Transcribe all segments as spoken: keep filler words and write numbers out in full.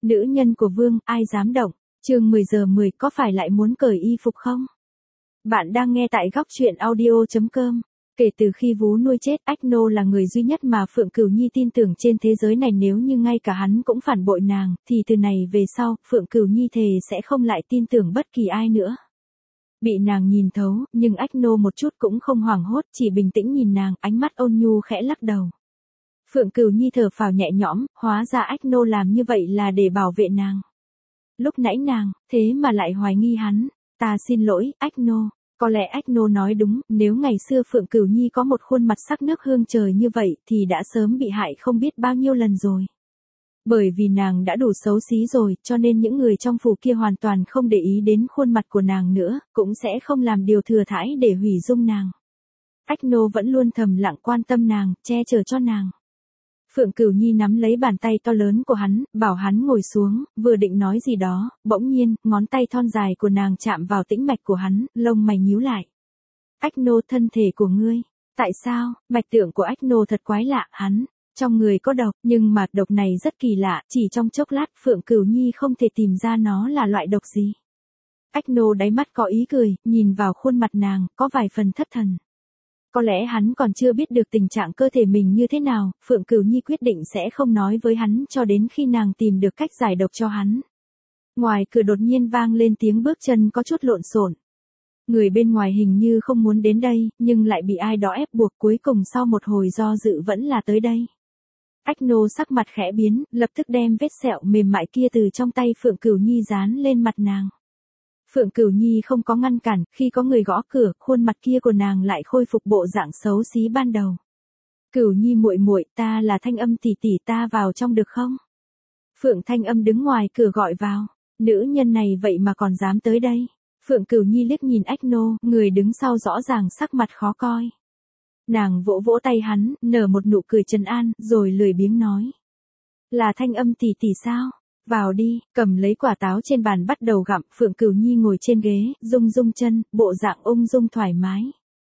Nữ nhân của Vương, ai dám động? Chương mười giờ mười, có phải lại muốn cởi y phục không? Bạn đang nghe tại góc truyện audio chấm com. Kể từ khi vú nuôi chết, Ách-nô là người duy nhất mà Phượng Cửu Nhi tin tưởng trên thế giới này, nếu như ngay cả hắn cũng phản bội nàng, thì từ này về sau, Phượng Cửu Nhi thề sẽ không lại tin tưởng bất kỳ ai nữa. Bị nàng nhìn thấu, nhưng Ách-nô một chút cũng không hoảng hốt, chỉ bình tĩnh nhìn nàng, ánh mắt ôn nhu khẽ lắc đầu. Phượng Cửu Nhi thở phào nhẹ nhõm, hóa ra Ách-nô làm như vậy là để bảo vệ nàng. Lúc nãy nàng, thế mà lại hoài nghi hắn. Ta xin lỗi, Ách-nô. Có lẽ Ách-nô nói đúng, nếu ngày xưa Phượng Cửu Nhi có một khuôn mặt sắc nước hương trời như vậy thì đã sớm bị hại không biết bao nhiêu lần rồi. Bởi vì nàng đã đủ xấu xí rồi, cho nên những người trong phủ kia hoàn toàn không để ý đến khuôn mặt của nàng nữa, cũng sẽ không làm điều thừa thãi để hủy dung nàng. Ách-nô vẫn luôn thầm lặng quan tâm nàng, che chở cho nàng. Phượng Cửu Nhi nắm lấy bàn tay to lớn của hắn, bảo hắn ngồi xuống, vừa định nói gì đó, bỗng nhiên, ngón tay thon dài của nàng chạm vào tĩnh mạch của hắn, lông mày nhíu lại. Ách-nô, thân thể của ngươi, tại sao? Mạch tượng của Ách-nô thật quái lạ, hắn, trong người có độc, nhưng mà độc này rất kỳ lạ, chỉ trong chốc lát Phượng Cửu Nhi không thể tìm ra nó là loại độc gì. Ách-nô đáy mắt có ý cười, nhìn vào khuôn mặt nàng, có vài phần thất thần. Có lẽ hắn còn chưa biết được tình trạng cơ thể mình như thế nào, Phượng Cửu Nhi quyết định sẽ không nói với hắn cho đến khi nàng tìm được cách giải độc cho hắn. Ngoài cửa đột nhiên vang lên tiếng bước chân có chút lộn xộn. Người bên ngoài hình như không muốn đến đây, nhưng lại bị ai đó ép buộc, cuối cùng sau một hồi do dự vẫn là tới đây. Ách-nô sắc mặt khẽ biến, lập tức đem vết sẹo mềm mại kia từ trong tay Phượng Cửu Nhi dán lên mặt nàng. Phượng Cửu Nhi không có ngăn cản, khi có người gõ cửa, khuôn mặt kia của nàng lại khôi phục bộ dạng xấu xí ban đầu. Cửu Nhi muội muội, ta là Thanh Âm tỷ tỷ, ta vào trong được không? Phượng Thanh Âm đứng ngoài cửa gọi vào. Nữ nhân này vậy mà còn dám tới đây. Phượng Cửu Nhi liếc nhìn Ách-nô, người đứng sau rõ ràng sắc mặt khó coi. Nàng vỗ vỗ tay hắn, nở một nụ cười trấn an, rồi lười biếng nói. Là Thanh Âm tỷ tỷ sao? Vào đi, cầm lấy quả táo trên bàn bắt đầu gặm, Phượng Cửu Nhi ngồi trên ghế, rung rung chân, bộ dạng ung dung thoải mái.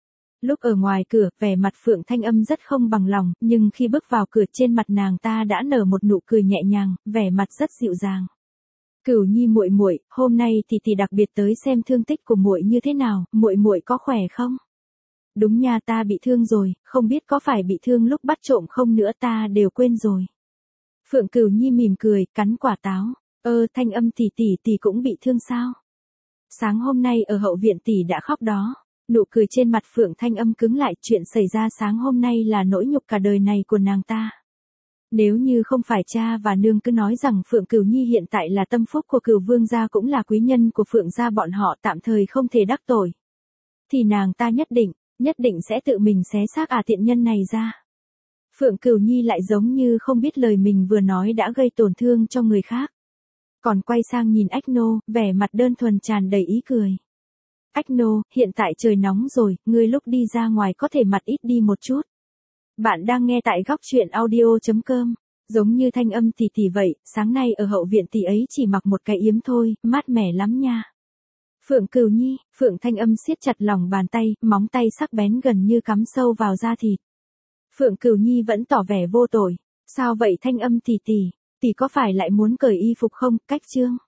Lúc ở ngoài cửa, vẻ mặt Phượng Thanh Âm rất không bằng lòng, nhưng khi bước vào cửa trên mặt nàng ta đã nở một nụ cười nhẹ nhàng, vẻ mặt rất dịu dàng. Cửu Nhi muội muội, hôm nay thì tỷ đặc biệt tới xem thương tích của muội như thế nào, muội muội có khỏe không? Đúng nha, ta bị thương rồi, không biết có phải bị thương lúc bắt trộm không nữa, ta đều quên rồi. Phượng Cửu Nhi mỉm cười, cắn quả táo. Ơ, Thanh Âm tỷ tỷ, tỷ cũng bị thương sao? Sáng hôm nay ở hậu viện tỷ đã khóc đó. Nụ cười trên mặt Phượng Thanh Âm cứng lại, chuyện xảy ra sáng hôm nay là nỗi nhục cả đời này của nàng ta. Nếu như không phải cha và nương cứ nói rằng Phượng Cửu Nhi hiện tại là tâm phúc của Cửu Vương gia cũng là quý nhân của Phượng gia, bọn họ tạm thời không thể đắc tội, thì nàng ta nhất định, nhất định sẽ tự mình xé xác à tiện nhân này ra. Phượng Cửu Nhi lại giống như không biết lời mình vừa nói đã gây tổn thương cho người khác. Còn quay sang nhìn Ách-nô, vẻ mặt đơn thuần tràn đầy ý cười. Ách-nô, hiện tại trời nóng rồi, ngươi lúc đi ra ngoài có thể mặc ít đi một chút. Bạn đang nghe tại góc truyện audio chấm com. Giống như Thanh Âm tỷ tỷ vậy, sáng nay ở hậu viện tỷ ấy chỉ mặc một cái yếm thôi, mát mẻ lắm nha. Phượng Cửu Nhi, Phượng Thanh Âm siết chặt lòng bàn tay, móng tay sắc bén gần như cắm sâu vào da thịt. Phượng Cửu Nhi vẫn tỏ vẻ vô tội. Sao vậy Thanh Âm tỷ tỷ, tỷ có phải lại muốn cởi y phục không? Cách chương.